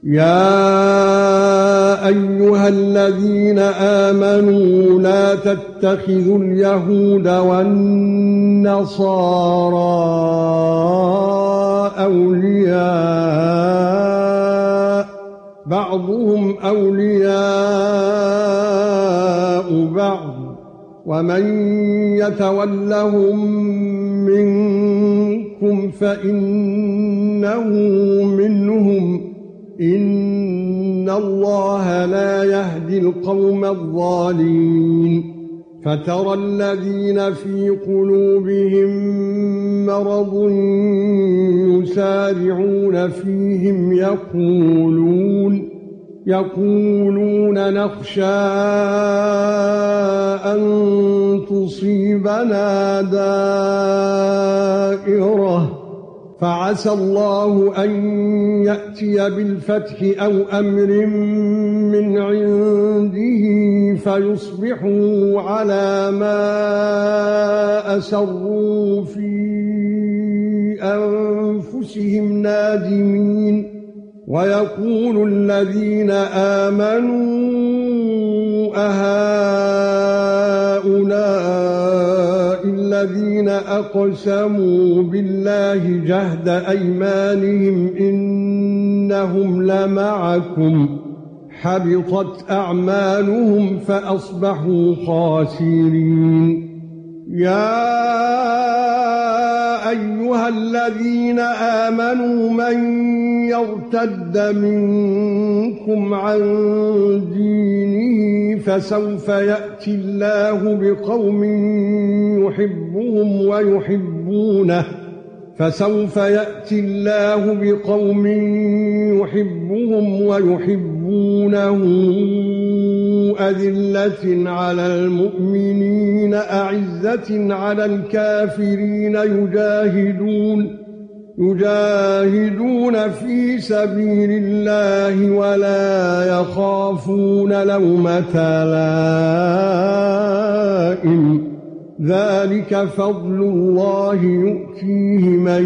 يا ايها الذين امنوا لا تتخذوا اليهود والنصارى اولياء بعضهم اولياء بعض ومن يتولهم منكم فانه منهم ان الله لا يهدي القوم الظالمين فترى الذين في قلوبهم مرض يسارعون فيهم يقولون نخشى أن تصيبنا دائرة فعسى الله أن يأتي بالفتح أو أمر من عنده فيصبحوا على ما أسروا في أنفسهم نادمين ويقول الذين آمنوا أهؤلاء الذين أقسموا بالله جهد أيمانهم إنهم لمعكم حبطت أعمالهم فأصبحوا خاسرين يا ايها الذين امنوا من يرتد منكم عن دينه فسوف ياتي الله بقوم يحبهم ويحبونه أذلة على المؤمنين أعزة على الكافرين يجاهدون في سبيل الله ولا يخافون لومة لائم ذلك فضل الله يؤتيه من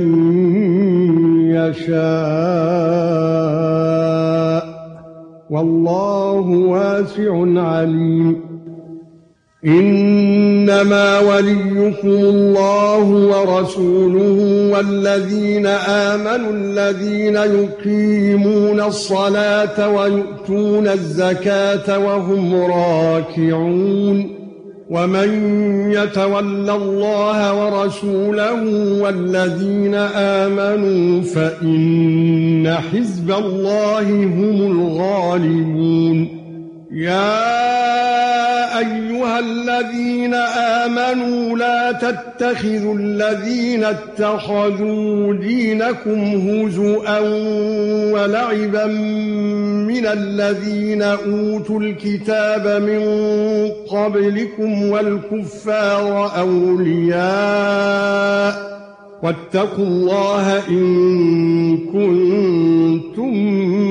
يشاء والله واسع عليم انما وليكم الله ورسوله والذين امنوا الذين يقيمون الصلاة ويؤتون الزكاة وهم راكعون ومن يتول الله ورسوله والذين آمنوا فإن حزب الله هم الغالبون يا ايها الذين آمنوا لا تتخذوا الذين اتخذوا دينكم هزوا ولعبا من الذين اوتوا الكتاب من قبلكم والكفار اولياء واتقوا الله ان كنتم